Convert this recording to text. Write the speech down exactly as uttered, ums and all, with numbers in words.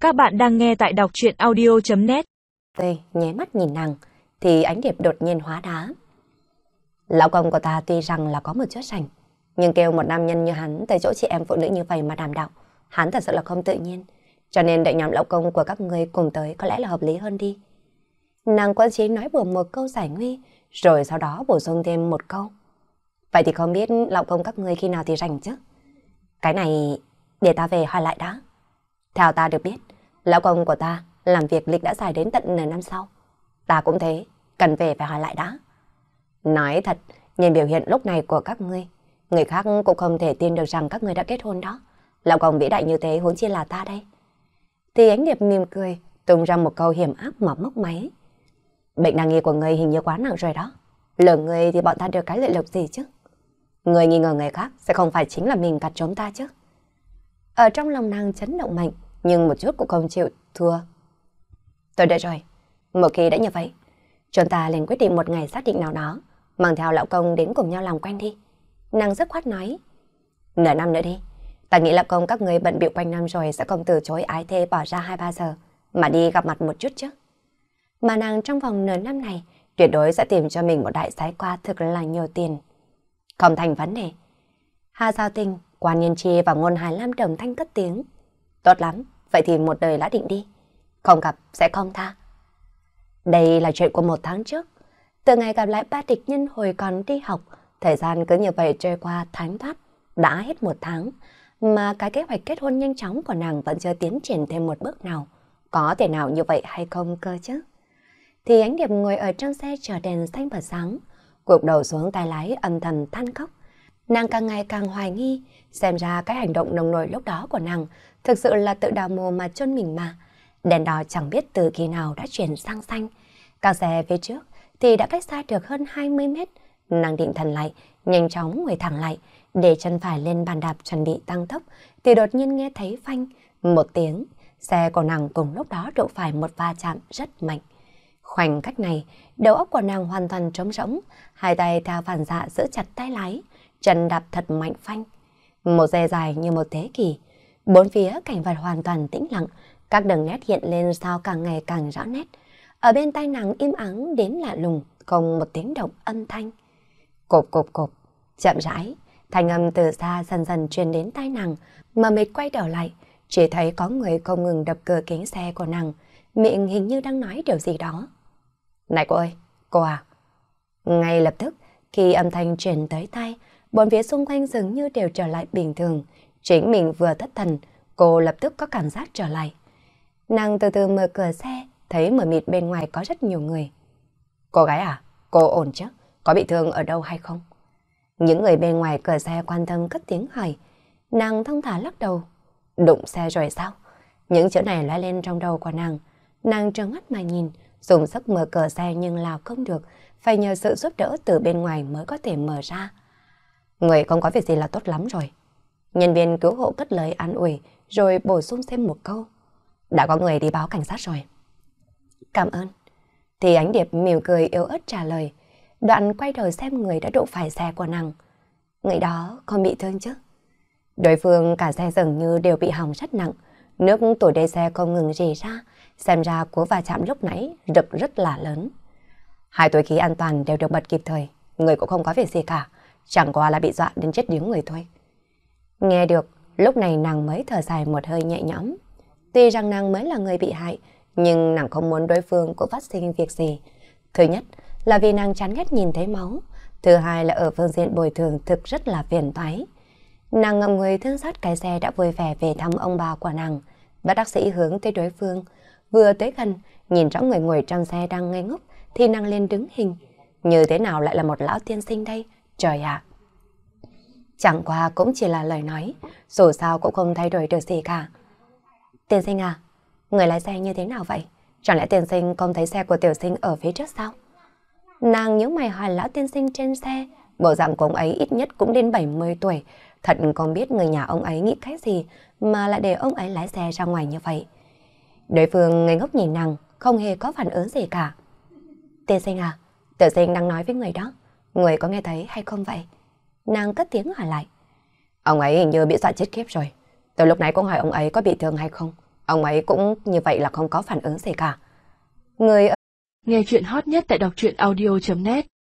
Các bạn đang nghe tại đọc truyện audio chấm net. Tôi nháy mắt nhìn nàng, thì ánh điệp đột nhiên hóa đá. Lão công của ta tuy rằng là có một chút sành, nhưng kêu một nam nhân như hắn tới chỗ chị em phụ nữ như vậy mà đàm đạo, hắn thật sự là không tự nhiên. Cho nên đợi nhóm lão công của các ngươi cùng tới có lẽ là hợp lý hơn đi. Nàng quân trí nói vừa một câu giải nguy, rồi sau đó bổ sung thêm một câu. Vậy thì không biết lão công các ngươi khi nào thì rảnh chứ? Cái này để ta về hỏi lại đã. Theo ta được biết, lão công của ta làm việc lịch đã dài đến tận nửa năm sau. Ta cũng thế, cần về phải hỏi lại đã. Nói thật, nhìn biểu hiện lúc này của các ngươi, người khác cũng không thể tin được rằng các ngươi đã kết hôn đó. Lão công vĩ đại như thế huống chi là ta đây. Thì ánh điệp mỉm cười, tung ra một câu hiểm ác mà móc máy. Bệnh nàng nghi của ngươi hình như quá nặng rồi đó. Lỡ ngươi thì bọn ta được cái lợi lộc gì chứ? Người nghi ngờ người khác sẽ không phải chính là mình gạt trốn ta chứ? Ở trong lòng nàng chấn động mạnh, nhưng một chút cũng không chịu thua. Tôi đợi rồi, một khi đã như vậy, chúng ta liền quyết định một ngày xác định nào đó, mang theo lão công đến cùng nhau làm quen đi. Nàng dứt khoát nói, nửa năm nữa đi, ta nghĩ lão công các người bận bịu quanh năm rồi sẽ không từ chối ái thê bỏ ra hai ba giờ, mà đi gặp mặt một chút chứ. Mà nàng trong vòng nửa năm này, tuyệt đối sẽ tìm cho mình một đại sái qua thực là nhiều tiền. Không thành vấn đề. Hà Giao Tình, Quan Nhiên Chi và Ngôn Hải Lam đồng thanh cất tiếng. Tốt lắm, vậy thì một đời đã định đi. Không gặp sẽ không tha. Đây là chuyện của một tháng trước. Từ ngày gặp lại ba địch nhân hồi còn đi học, thời gian cứ như vậy trôi qua thánh thoát. Đã hết một tháng, mà cái kế hoạch kết hôn nhanh chóng của nàng vẫn chưa tiến triển thêm một bước nào. Có thể nào như vậy hay không cơ chứ? Thì ánh điệp ngồi ở trong xe chờ đèn xanh và sáng, gục đầu xuống tay lái âm thầm than khóc. Nàng càng ngày càng hoài nghi, xem ra cái hành động nồng nổi lúc đó của nàng thực sự là tự đào mồ mà chôn mình mà. Đèn đỏ chẳng biết từ khi nào đã chuyển sang xanh. Các xe phía trước thì đã cách xa được hơn hai mươi mét. Nàng định thần lại, nhanh chóng ngồi thẳng lại, để chân phải lên bàn đạp chuẩn bị tăng tốc, thì đột nhiên nghe thấy phanh một tiếng. Xe của nàng cùng lúc đó đụng phải một va chạm rất mạnh. Khoảnh khắc này, đầu óc của nàng hoàn toàn trống rỗng, hai tay theo phản xạ giữ chặt tay lái, chân đạp thật mạnh phanh. Một giây dài như một thế kỷ, bốn phía cảnh vật hoàn toàn tĩnh lặng, các đường nét hiện lên sao càng ngày càng rõ nét. Ở bên tai nàng im ắng đến lạ lùng, không một tiếng động âm thanh. Cộp cộp cộp, chậm rãi, thanh âm từ xa dần dần truyền đến tai nàng, mà mệt quay đầu lại, chỉ thấy có người không ngừng đập cửa kính xe của nàng, miệng hình như đang nói điều gì đó. Này cô ơi, cô à. Ngay lập tức, khi âm thanh truyền tới tai, bốn phía xung quanh dường như đều trở lại bình thường. Chính mình vừa thất thần, cô lập tức có cảm giác trở lại. Nàng từ từ mở cửa xe, thấy mờ mịt bên ngoài có rất nhiều người. Cô gái à, cô ổn chứ? Có bị thương ở đâu hay không? Những người bên ngoài cửa xe quan tâm cất tiếng hỏi. Nàng thong thả lắc đầu. Đụng xe rồi sao? Những chữ này lóe lên trong đầu của nàng. Nàng trợn mắt mà nhìn, dùng sức mở cửa xe nhưng là không được, phải nhờ sự giúp đỡ từ bên ngoài mới có thể mở ra. Người không có việc gì là tốt lắm rồi. Nhân viên cứu hộ cất lời an ủi, rồi bổ sung thêm một câu. Đã có người đi báo cảnh sát rồi. Cảm ơn. Thì ánh điệp mỉm cười yếu ớt trả lời. Đoạn quay đầu xem người đã đụng phải xe của nàng. Người đó không bị thương chứ? Đối phương cả xe dường như đều bị hỏng rất nặng. Nước tủi đầy xe không ngừng rỉ ra. Xem ra cú va chạm lúc nãy rực rất là lớn. Hai túi khí an toàn đều được bật kịp thời. Người cũng không có việc gì cả. Chẳng qua là bị dọa đến chết điếng người thôi. Nghe được, lúc này nàng mới thở dài một hơi nhẹ nhõm. Tuy rằng nàng mới là người bị hại, nhưng nàng không muốn đối phương cũng phát sinh việc gì. Thứ nhất là vì nàng chán ghét nhìn thấy máu. Thứ hai là ở phương diện bồi thường thực rất là phiền toái. Nàng ngậm người thương xót cái xe đã vui vẻ về thăm ông bà của nàng. Bác bác sĩ hướng tới đối phương. Vừa tới gần, nhìn rõ người ngồi trong xe đang ngây ngốc, thì nàng lên đứng hình. Như thế nào lại là một lão tiên sinh đây? Trời ạ! Chẳng qua cũng chỉ là lời nói, dù sao cũng không thay đổi được gì cả. Tiên sinh à, người lái xe như thế nào vậy? Chẳng lẽ tiên sinh không thấy xe của tiểu sinh ở phía trước sao? Nàng nhớ mày hỏi lão tiên sinh trên xe, bộ dạng của ông ấy ít nhất cũng đến bảy mươi tuổi, thật không biết người nhà ông ấy nghĩ cái gì mà lại để ông ấy lái xe ra ngoài như vậy. Đối phương ngây ngốc nhìn nàng, không hề có phản ứng gì cả. Tiên sinh à, tiểu sinh đang nói với người đó, người có nghe thấy hay không vậy? Nàng cất tiếng hỏi lại. Ông ấy hình như bị dọa chết khiếp rồi. Từ lúc nãy cũng hỏi ông ấy có bị thương hay không, Ông ấy cũng như vậy là không có phản ứng gì cả. Người nghe chuyện hot nhất tại đọc truyện audio chấm net